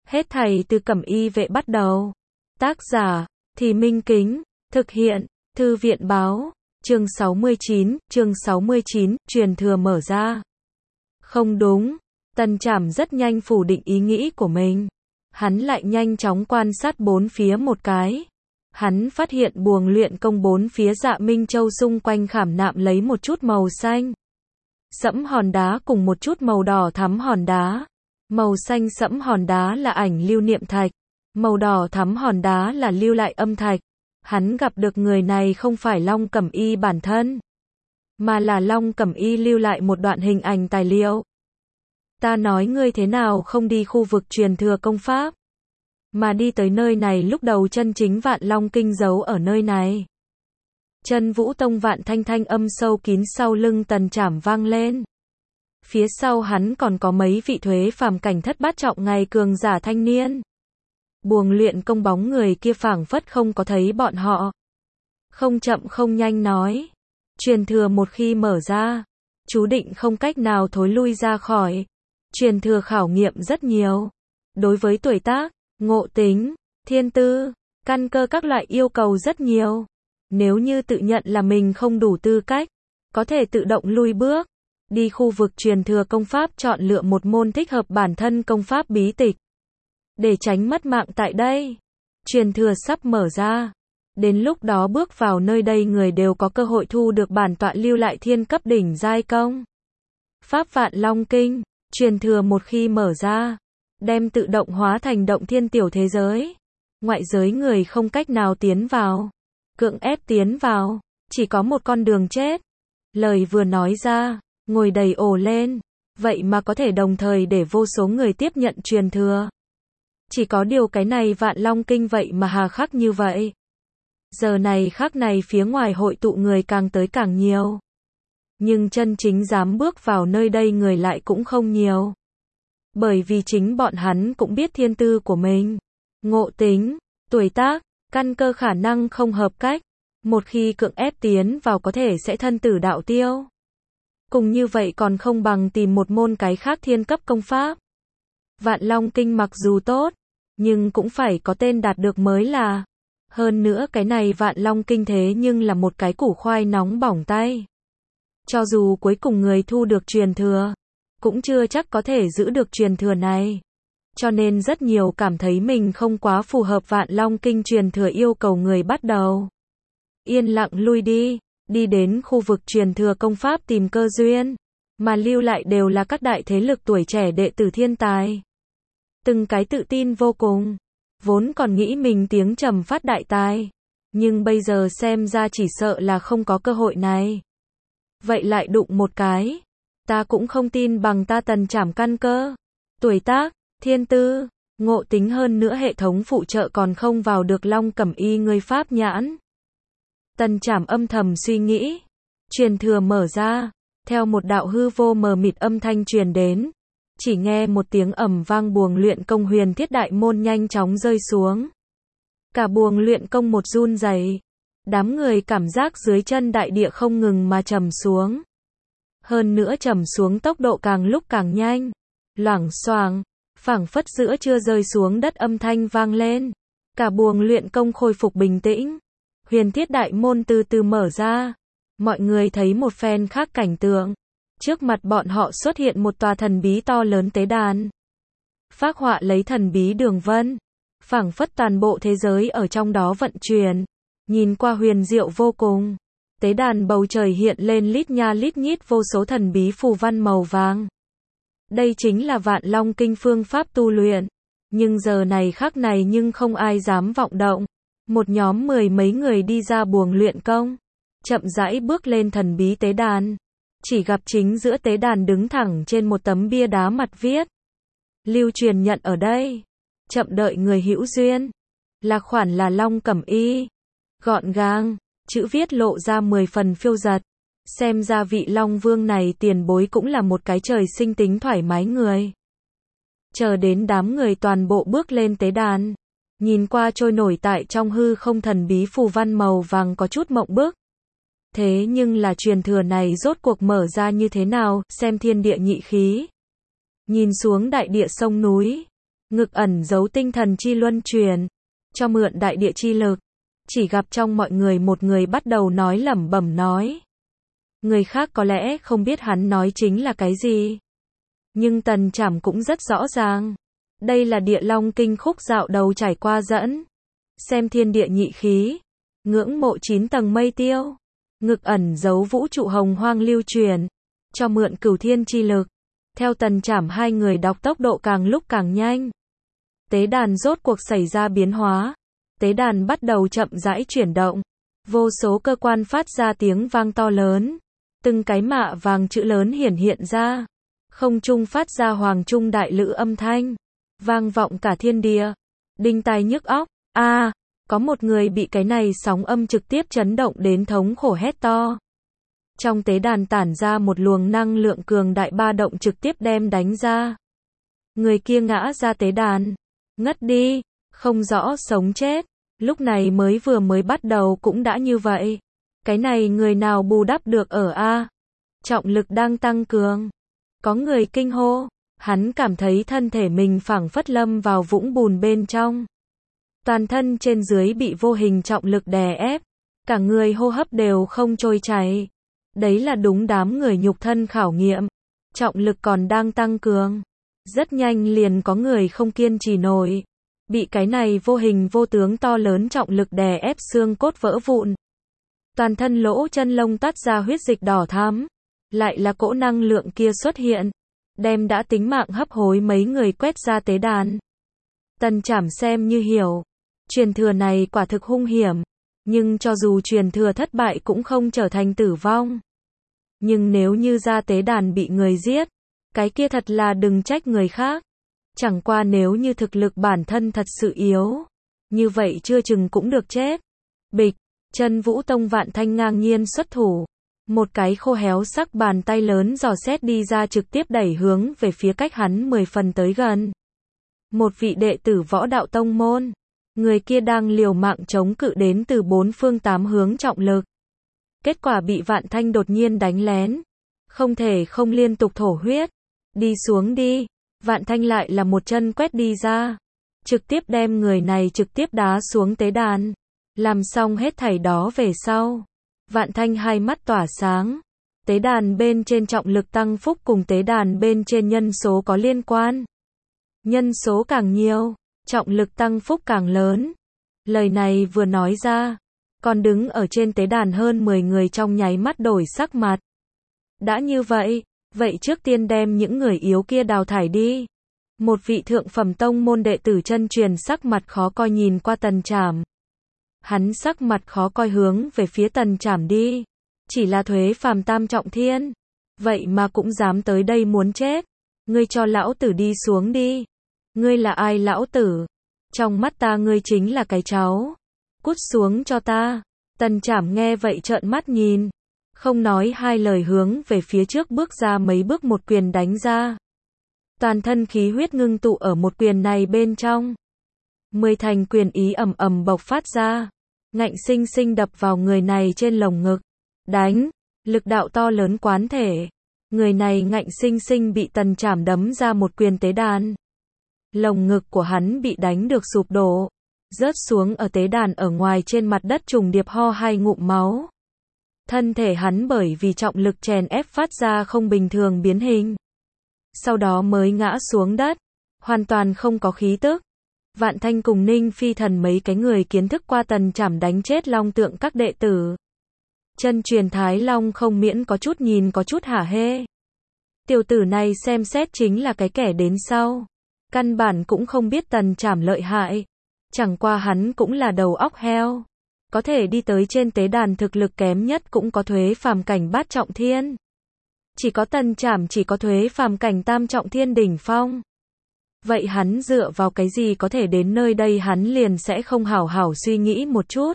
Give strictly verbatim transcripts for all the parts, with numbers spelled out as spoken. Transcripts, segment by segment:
Hết thảy từ Cẩm Y vệ bắt đầu. Tác giả, Thì Minh Kính, thực hiện, Thư viện báo, chương sáu mươi chín, chương sáu mươi chín, truyền thừa mở ra. Không đúng, Tần Trảm rất nhanh phủ định ý nghĩ của mình. Hắn lại nhanh chóng quan sát bốn phía một cái. Hắn phát hiện buồng luyện công bốn phía Dạ Minh Châu xung quanh khảm nạm lấy một chút màu xanh sẫm hòn đá cùng một chút màu đỏ thắm hòn đá. Màu xanh sẫm hòn đá là ảnh lưu niệm thạch, màu đỏ thắm hòn đá là lưu lại âm thạch. Hắn gặp được người này không phải Long Cẩm Y bản thân, mà là Long Cẩm Y lưu lại một đoạn hình ảnh tài liệu. Ta nói ngươi thế nào không đi khu vực truyền thừa công pháp, mà đi tới nơi này, lúc đầu chân chính Vạn Long Kinh giấu ở nơi này. Chân Vũ Tông Vạn Thanh thanh âm sâu kín sau lưng Tần Trảm vang lên. Phía sau hắn còn có mấy vị thuế phàm cảnh thất bát trọng ngày cường giả thanh niên. Buồng luyện công bóng người kia phảng phất không có thấy bọn họ. Không chậm không nhanh nói. Truyền thừa một khi mở ra, chú định không cách nào thối lui ra khỏi. Truyền thừa khảo nghiệm rất nhiều. Đối với tuổi tác, ngộ tính, thiên tư, căn cơ các loại yêu cầu rất nhiều. Nếu như tự nhận là mình không đủ tư cách, có thể tự động lui bước. Đi khu vực truyền thừa công pháp, chọn lựa một môn thích hợp bản thân công pháp bí tịch. Để tránh mất mạng tại đây. Truyền thừa sắp mở ra. Đến lúc đó bước vào nơi đây, người đều có cơ hội thu được bản tọa lưu lại thiên cấp đỉnh giai công pháp Vạn Long Kinh. Truyền thừa một khi mở ra, đem tự động hóa thành động thiên tiểu thế giới. Ngoại giới người không cách nào tiến vào. Cưỡng ép tiến vào, chỉ có một con đường chết. Lời vừa nói ra, ngồi đầy ồ lên. Vậy mà có thể đồng thời để vô số người tiếp nhận truyền thừa. Chỉ có điều cái này Vạn Long Kinh vậy mà hà khắc như vậy. Giờ này khắc này phía ngoài hội tụ người càng tới càng nhiều. Nhưng chân chính dám bước vào nơi đây người lại cũng không nhiều. Bởi vì chính bọn hắn cũng biết thiên tư của mình, ngộ tính, tuổi tác, căn cơ khả năng không hợp cách. Một khi cưỡng ép tiến vào có thể sẽ thân tử đạo tiêu. Cùng như vậy còn không bằng tìm một môn cái khác thiên cấp công pháp. Vạn Long Kinh mặc dù tốt, nhưng cũng phải có tên đạt được mới là. Hơn nữa cái này Vạn Long Kinh thế nhưng là một cái củ khoai nóng bỏng tay. Cho dù cuối cùng người thu được truyền thừa, cũng chưa chắc có thể giữ được truyền thừa này. Cho nên rất nhiều cảm thấy mình không quá phù hợp Vạn Long Kinh truyền thừa, yêu cầu người bắt đầu yên lặng lui đi, đi đến khu vực truyền thừa công pháp tìm cơ duyên, mà lưu lại đều là các đại thế lực tuổi trẻ đệ tử thiên tài. Từng cái tự tin vô cùng, vốn còn nghĩ mình tiếng trầm phát đại tài, nhưng bây giờ xem ra chỉ sợ là không có cơ hội này. Vậy lại đụng một cái, ta cũng không tin bằng ta Tần Trảm căn cơ, tuổi tác, thiên tư, ngộ tính, hơn nữa hệ thống phụ trợ còn không vào được Long Cẩm Y ngươi pháp nhãn. Tần Trảm âm thầm suy nghĩ. Truyền thừa mở ra, theo một đạo hư vô mờ mịt âm thanh truyền đến, chỉ nghe một tiếng ầm vang, buồng luyện công Huyền Thiết đại môn nhanh chóng rơi xuống. Cả buồng luyện công một run rẩy, đám người cảm giác dưới chân đại địa không ngừng mà trầm xuống. Hơn nữa trầm xuống tốc độ càng lúc càng nhanh, loảng xoảng, phảng phất giữa chưa rơi xuống đất âm thanh vang lên. Cả buồng luyện công khôi phục bình tĩnh. Huyền Thiết đại môn từ từ mở ra. Mọi người thấy một phen khác cảnh tượng. Trước mặt bọn họ xuất hiện một tòa thần bí to lớn tế đàn. Phác họa lấy thần bí đường vân. Phảng phất toàn bộ thế giới ở trong đó vận chuyển. Nhìn qua huyền diệu vô cùng. Tế đàn bầu trời hiện lên lít nha lít nhít vô số thần bí phù văn màu vàng. Đây chính là Vạn Long Kinh phương pháp tu luyện. Nhưng giờ này khắc này nhưng không ai dám vọng động. Một nhóm mười mấy người đi ra buồng luyện công, chậm rãi bước lên thần bí tế đàn. Chỉ gặp chính giữa tế đàn đứng thẳng trên một tấm bia đá mặt viết: lưu truyền nhận ở đây, chậm đợi người hữu duyên. Là khoản là Long Cẩm Y. Gọn gàng, chữ viết lộ ra mười phần phiêu dật. Xem ra vị Long Vương này tiền bối cũng là một cái trời sinh tính thoải mái người. Chờ đến đám người toàn bộ bước lên tế đàn, nhìn qua trôi nổi tại trong hư không thần bí phù văn màu vàng có chút mộng bức. Thế nhưng là truyền thừa này rốt cuộc mở ra như thế nào, xem thiên địa nhị khí. Nhìn xuống đại địa sông núi, Ngực ẩn giấu tinh thần chi luân truyền, cho mượn đại địa chi lực. Chỉ gặp trong mọi người một người bắt đầu nói lẩm bẩm nói. Người khác có lẽ không biết hắn nói chính là cái gì. Nhưng Tần Trảm cũng rất rõ ràng. Đây là Địa Long Kinh khúc dạo đầu trải qua dẫn. Xem thiên địa nhị khí. Ngưỡng mộ chín tầng mây tiêu. Ngực ẩn giấu vũ trụ hồng hoang lưu truyền. Cho mượn cửu thiên chi lực. Theo Tần Trảm hai người đọc tốc độ càng lúc càng nhanh. Tế đàn rốt cuộc xảy ra biến hóa. Tế đàn bắt đầu chậm rãi chuyển động. Vô số cơ quan phát ra tiếng vang to lớn. Từng cái mạ vàng chữ lớn hiển hiện ra. Không trung phát ra hoàng trung đại lữ âm thanh. Vang vọng cả thiên địa. Đinh tai nhức óc. A, à, có một người bị cái này sóng âm trực tiếp chấn động đến thống khổ hét to. Trong tế đàn tản ra một luồng năng lượng cường đại ba động trực tiếp đem đánh ra. Người kia ngã ra tế đàn. Ngất đi. Không rõ sống chết. Lúc này mới vừa mới bắt đầu cũng đã như vậy. Cái này người nào bù đắp được ở A. Trọng lực đang tăng cường. Có người kinh hô. Hắn cảm thấy thân thể mình phảng phất lâm vào vũng bùn bên trong. Toàn thân trên dưới bị vô hình trọng lực đè ép. Cả người hô hấp đều không trôi chảy. Đấy là đúng đám người nhục thân khảo nghiệm. Trọng lực còn đang tăng cường. Rất nhanh liền có người không kiên trì nổi. Bị cái này vô hình vô tướng to lớn trọng lực đè ép xương cốt vỡ vụn. Toàn thân lỗ chân lông toát ra huyết dịch đỏ thắm. Lại là cỗ năng lượng kia xuất hiện. Đem đã tính mạng hấp hối mấy người quét ra tế đàn. Tần Trảm xem như hiểu. Truyền thừa này quả thực hung hiểm. Nhưng cho dù truyền thừa thất bại cũng không trở thành tử vong. Nhưng nếu như ra tế đàn bị người giết. Cái kia thật là đừng trách người khác. Chẳng qua nếu như thực lực bản thân thật sự yếu. Như vậy chưa chừng cũng được chết. Bịch. Chân Vũ Tông Vạn Thanh ngang nhiên xuất thủ. Một cái khô héo sắc bàn tay lớn dò xét đi ra trực tiếp đẩy hướng về phía cách hắn mười phần tới gần. Một vị đệ tử Võ Đạo Tông môn. Người kia đang liều mạng chống cự đến từ bốn phương tám hướng trọng lực. Kết quả bị Vạn Thanh đột nhiên đánh lén. Không thể không liên tục thổ huyết. Đi xuống đi. Vạn Thanh lại là một chân quét đi ra. Trực tiếp đem người này trực tiếp đá xuống tế đàn. Làm xong hết thảy đó về sau. Vạn Thanh hai mắt tỏa sáng. Tế đàn bên trên trọng lực tăng phúc cùng tế đàn bên trên nhân số có liên quan. Nhân số càng nhiều, trọng lực tăng phúc càng lớn. Lời này vừa nói ra. Còn đứng ở trên tế đàn hơn mười người trong nháy mắt đổi sắc mặt. Đã như vậy, vậy trước tiên đem những người yếu kia đào thải đi. Một vị thượng phẩm tông môn đệ tử chân truyền sắc mặt khó coi nhìn qua Tần Trảm. Hắn sắc mặt khó coi hướng về phía Tần Trảm đi. Chỉ là thuế phàm tam trọng thiên. Vậy mà cũng dám tới đây muốn chết. Ngươi cho lão tử đi xuống đi. Ngươi là ai lão tử? Trong mắt ta ngươi chính là cái cháu. Cút xuống cho ta. Tần Trảm nghe vậy trợn mắt nhìn. Không nói hai lời hướng về phía trước bước ra mấy bước một quyền đánh ra. Toàn thân khí huyết ngưng tụ ở một quyền này bên trong. Mười thành quyền ý ầm ầm bộc phát ra. Ngạnh sinh sinh đập vào người này trên lồng ngực. Đánh. Lực đạo to lớn quán thể. Người này ngạnh sinh sinh bị Tần Trảm đấm ra một quyền tế đàn. Lồng ngực của hắn bị đánh được sụp đổ. Rớt xuống ở tế đàn ở ngoài trên mặt đất trùng điệp ho hai ngụm máu. Thân thể hắn bởi vì trọng lực chèn ép phát ra không bình thường biến hình. Sau đó mới ngã xuống đất. Hoàn toàn không có khí tức. Vạn Thanh cùng Ninh Phi Thần mấy cái người kiến thức qua Tần Trảm đánh chết long tượng các đệ tử. Chân truyền Thái Long không miễn có chút nhìn có chút hả hê. Tiểu tử này xem xét chính là cái kẻ đến sau. Căn bản cũng không biết Tần Trảm lợi hại. Chẳng qua hắn cũng là đầu óc heo. Có thể đi tới trên tế đàn thực lực kém nhất cũng có thuế phàm cảnh bát trọng thiên. Chỉ có Tần Trảm chỉ có thuế phàm cảnh tam trọng thiên đỉnh phong. Vậy hắn dựa vào cái gì có thể đến nơi đây hắn liền sẽ không hảo hảo suy nghĩ một chút.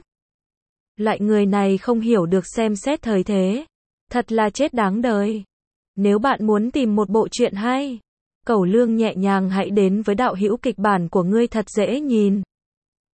Loại người này không hiểu được xem xét thời thế. Thật là chết đáng đời. Nếu bạn muốn tìm một bộ truyện hay, Cẩu Lương nhẹ nhàng hãy đến với đạo hữu kịch bản của ngươi thật dễ nhìn.